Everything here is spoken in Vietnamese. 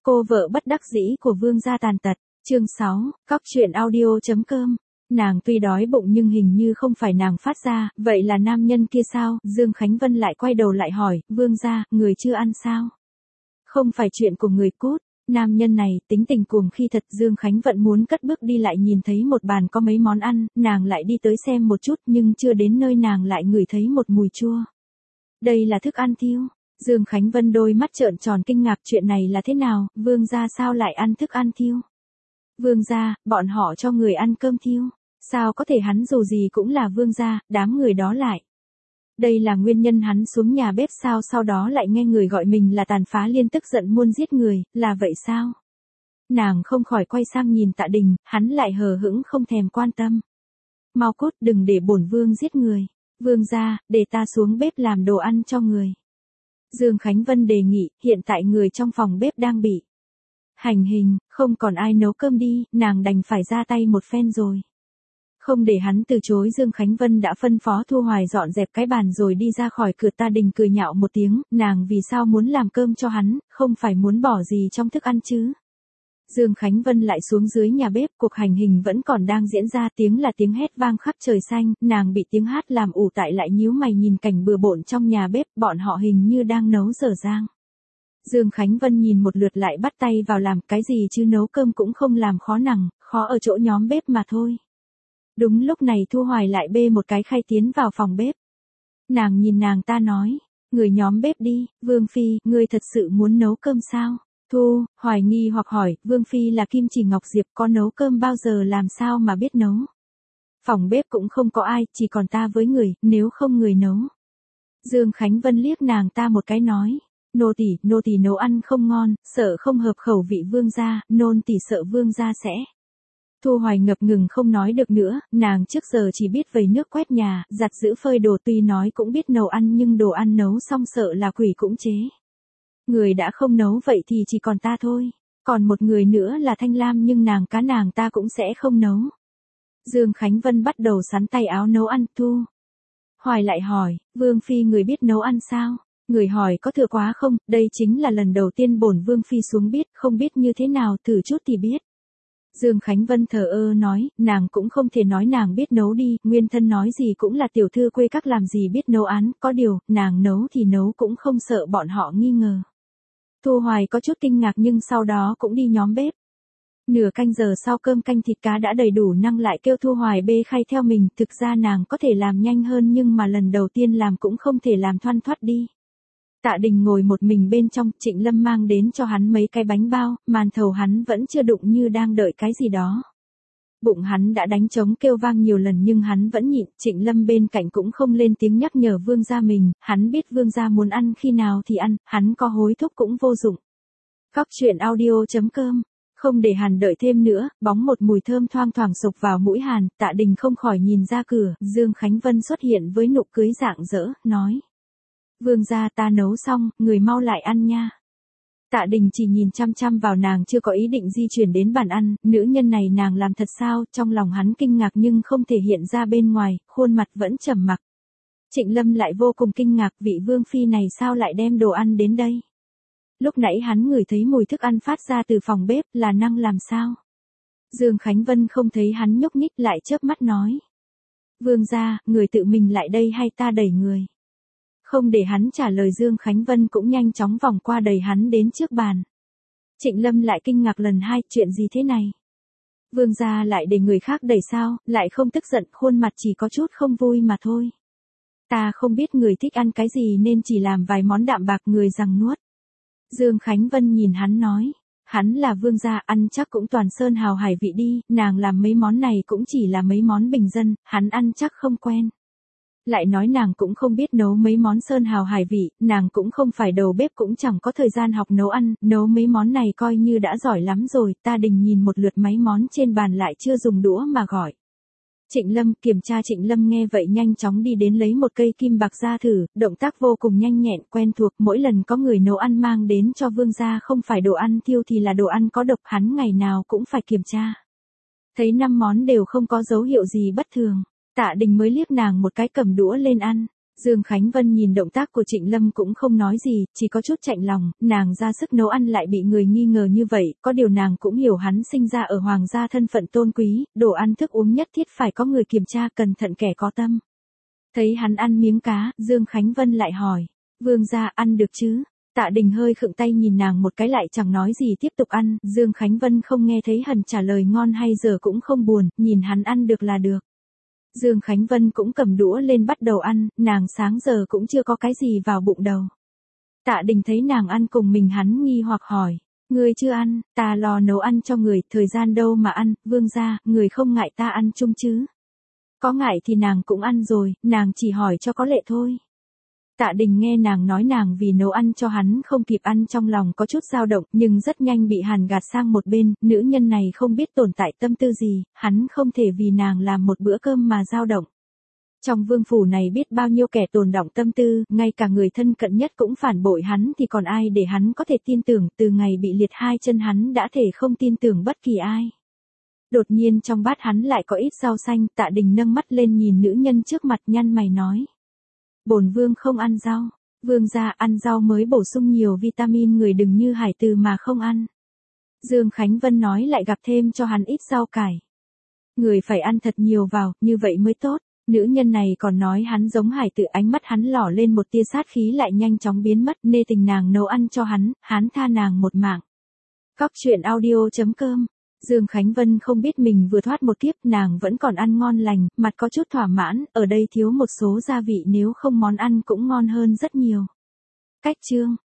Cô vợ bất đắc dĩ của Vương gia tàn tật, chương 6, cóc truyện audio.com. Nàng tuy đói bụng nhưng hình như không phải nàng phát ra, vậy là nam nhân kia sao? Dương Khánh Vân lại quay đầu lại hỏi, Vương gia, người chưa ăn sao? Không phải chuyện của người cút. Nam nhân này, tính tình cuồng khi thật. Dương Khánh Vận muốn cất bước đi lại nhìn thấy một bàn có mấy món ăn, nàng lại đi tới xem một chút nhưng chưa đến nơi nàng lại ngửi thấy một mùi chua. Đây là thức ăn thiêu. Dương Khánh Vân đôi mắt trợn tròn kinh ngạc, chuyện này là thế nào, Vương gia sao lại ăn thức ăn thiêu? Vương gia, bọn họ cho người ăn cơm thiêu. Sao có thể, hắn dù gì cũng là vương gia, đám người đó lại. Đây là nguyên nhân hắn xuống nhà bếp sao? Sau đó lại nghe người gọi mình là Tàn Phá Liên, tức giận muốn giết người, là vậy sao? Nàng không khỏi quay sang nhìn Tạ Đình, hắn lại hờ hững không thèm quan tâm. Mau cút, đừng để bổn vương giết người. Vương gia, để ta xuống bếp làm đồ ăn cho người. Dương Khánh Vân đề nghị, hiện tại người trong phòng bếp đang bị hành hình, không còn ai nấu cơm đi, nàng đành phải ra tay một phen rồi. Không để hắn từ chối, Dương Khánh Vân đã phân phó Thu Hoài dọn dẹp cái bàn rồi đi ra khỏi cửa. Tạ Đình cười nhạo một tiếng, nàng vì sao muốn làm cơm cho hắn, không phải muốn bỏ gì trong thức ăn chứ? Dương Khánh Vân lại xuống dưới nhà bếp, cuộc hành hình vẫn còn đang diễn ra, tiếng là tiếng hét vang khắp trời xanh, nàng bị tiếng hát làm ủ tại lại nhíu mày nhìn cảnh bừa bộn trong nhà bếp, bọn họ hình như đang nấu dở dang. Dương Khánh Vân nhìn một lượt lại bắt tay vào làm, cái gì chứ nấu cơm cũng không làm khó nàng, khó ở chỗ nhóm bếp mà thôi. Đúng lúc này Thu Hoài lại bê một cái khay tiến vào phòng bếp. Nàng nhìn nàng ta nói, người nhóm bếp đi, Vương Phi, ngươi thật sự muốn nấu cơm sao? Thu Hoài nghi hoặc hỏi, Vương Phi là Kim Chỉ Ngọc Diệp, có nấu cơm bao giờ, làm sao mà biết nấu? Phòng bếp cũng không có ai, chỉ còn ta với người, nếu không người nấu. Dương Khánh Vân liếc nàng ta một cái nói, nô tỳ nấu ăn không ngon, sợ không hợp khẩu vị vương gia, nôn tỳ sợ vương gia sẽ. Thu Hoài ngập ngừng không nói được nữa, nàng trước giờ chỉ biết vẩy nước quét nhà, giặt giũ phơi đồ, tuy nói cũng biết nấu ăn nhưng đồ ăn nấu xong sợ là quỷ cũng chế. Người đã không nấu vậy thì chỉ còn ta thôi, còn một người nữa là Thanh Lam nhưng nàng ta cũng sẽ không nấu. Dương Khánh Vân bắt đầu sắn tay áo nấu ăn. Thu Hoài lại hỏi, Vương Phi người biết nấu ăn sao? Người hỏi có thừa quá không, đây chính là lần đầu tiên bổn Vương Phi xuống biết, không biết như thế nào, thử chút thì biết. Dương Khánh Vân thờ ơ nói, nàng cũng không thể nói nàng biết nấu đi, nguyên thân nói gì cũng là tiểu thư quê các làm gì biết nấu án, có điều, nàng nấu thì nấu cũng không sợ bọn họ nghi ngờ. Thu Hoài có chút kinh ngạc nhưng sau đó cũng đi nhóm bếp. Nửa canh giờ sau cơm canh thịt cá đã đầy đủ, năng lại kêu Thu Hoài bê khay theo mình, thực ra nàng có thể làm nhanh hơn nhưng mà lần đầu tiên làm cũng không thể làm thoăn thoắt đi. Tạ Đình ngồi một mình bên trong, Trịnh Lâm mang đến cho hắn mấy cái bánh bao, màn thầu hắn vẫn chưa đụng như đang đợi cái gì đó. Bụng hắn đã đánh trống kêu vang nhiều lần nhưng hắn vẫn nhịn, Trịnh Lâm bên cạnh cũng không lên tiếng nhắc nhở vương gia mình, hắn biết vương gia muốn ăn khi nào thì ăn, hắn có hối thúc cũng vô dụng. Cóc truyện audio.com. Không để hắn đợi thêm nữa, bóng một mùi thơm thoang thoảng sộc vào mũi hắn, Tạ Đình không khỏi nhìn ra cửa, Dương Khánh Vân xuất hiện với nụ cười rạng rỡ, nói. Vương gia, ta nấu xong, người mau lại ăn nha. Tạ Đình chỉ nhìn chăm chăm vào nàng, chưa có ý định di chuyển đến bàn ăn, nữ nhân này nàng làm thật sao? Trong lòng hắn kinh ngạc nhưng không thể hiện ra bên ngoài, khuôn mặt vẫn trầm mặc. Trịnh Lâm lại vô cùng kinh ngạc, vị Vương Phi này sao lại đem đồ ăn đến đây? Lúc nãy hắn ngửi thấy mùi thức ăn phát ra từ phòng bếp, là năng làm sao? Dương Khánh Vân không thấy hắn nhúc nhích, lại chớp mắt nói. Vương gia, người tự mình lại đây hay ta đẩy người? Không để hắn trả lời, Dương Khánh Vân cũng nhanh chóng vòng qua đẩy hắn đến trước bàn. Trịnh Lâm lại kinh ngạc lần hai, chuyện gì thế này? Vương gia lại để người khác đẩy sao, lại không tức giận, khuôn mặt chỉ có chút không vui mà thôi. Ta không biết người thích ăn cái gì nên chỉ làm vài món đạm bạc, người rằng nuốt. Dương Khánh Vân nhìn hắn nói, hắn là vương gia, ăn chắc cũng toàn sơn hào hải vị đi, nàng làm mấy món này cũng chỉ là mấy món bình dân, hắn ăn chắc không quen. Lại nói nàng cũng không biết nấu mấy món sơn hào hải vị, nàng cũng không phải đầu bếp, cũng chẳng có thời gian học nấu ăn, nấu mấy món này coi như đã giỏi lắm rồi. Tạ Đình nhìn một lượt mấy món trên bàn lại chưa dùng đũa mà gọi. Trịnh Lâm kiểm tra. Trịnh Lâm nghe vậy nhanh chóng đi đến lấy một cây kim bạc ra thử, động tác vô cùng nhanh nhẹn quen thuộc, mỗi lần có người nấu ăn mang đến cho vương gia không phải đồ ăn thiêu thì là đồ ăn có độc, hắn ngày nào cũng phải kiểm tra. Thấy 5 món đều không có dấu hiệu gì bất thường, Tạ Đình mới liếc nàng một cái, cầm đũa lên ăn. Dương Khánh Vân nhìn động tác của Trịnh Lâm cũng không nói gì, chỉ có chút chạnh lòng, nàng ra sức nấu ăn lại bị người nghi ngờ như vậy, có điều nàng cũng hiểu hắn sinh ra ở hoàng gia thân phận tôn quý, đồ ăn thức uống nhất thiết phải có người kiểm tra, cẩn thận kẻ có tâm. Thấy hắn ăn miếng cá, Dương Khánh Vân lại hỏi, vương gia ăn được chứ? Tạ Đình hơi khựng tay nhìn nàng một cái lại chẳng nói gì tiếp tục ăn, Dương Khánh Vân không nghe thấy Hần trả lời ngon hay dở cũng không buồn, nhìn hắn ăn được là được. Dương Khánh Vân cũng cầm đũa lên bắt đầu ăn, nàng sáng giờ cũng chưa có cái gì vào bụng đầu. Tạ Đình thấy nàng ăn cùng mình hắn nghi hoặc hỏi, người chưa ăn, ta lo nấu ăn cho người, thời gian đâu mà ăn, vương gia, người không ngại ta ăn chung chứ? Có ngại thì nàng cũng ăn rồi, nàng chỉ hỏi cho có lệ thôi. Tạ Đình nghe nàng nói nàng vì nấu ăn cho hắn không kịp ăn trong lòng có chút dao động nhưng rất nhanh bị Hàn gạt sang một bên, nữ nhân này không biết tồn tại tâm tư gì, hắn không thể vì nàng làm một bữa cơm mà dao động. Trong vương phủ này biết bao nhiêu kẻ tồn đọng tâm tư, ngay cả người thân cận nhất cũng phản bội hắn thì còn ai để hắn có thể tin tưởng, từ ngày bị liệt hai chân hắn đã thể không tin tưởng bất kỳ ai. Đột nhiên trong bát hắn lại có ít rau xanh, Tạ Đình nâng mắt lên nhìn nữ nhân trước mặt nhăn mày nói. Bổn vương không ăn rau, vương gia ăn rau mới bổ sung nhiều vitamin, người đừng như hải từ mà không ăn. Dương Khánh Vân nói lại gặp thêm cho hắn ít rau cải. Người phải ăn thật nhiều vào, như vậy mới tốt. Nữ nhân này còn nói hắn giống hải tử, ánh mắt hắn lỏ lên một tia sát khí lại nhanh chóng biến mất, nê tình nàng nấu ăn cho hắn tha nàng một mạng. Cóc truyện audio.com. Dương Khánh Vân không biết mình vừa thoát một kiếp, nàng vẫn còn ăn ngon lành, mặt có chút thỏa mãn, ở đây thiếu một số gia vị nếu không món ăn cũng ngon hơn rất nhiều. Cách chương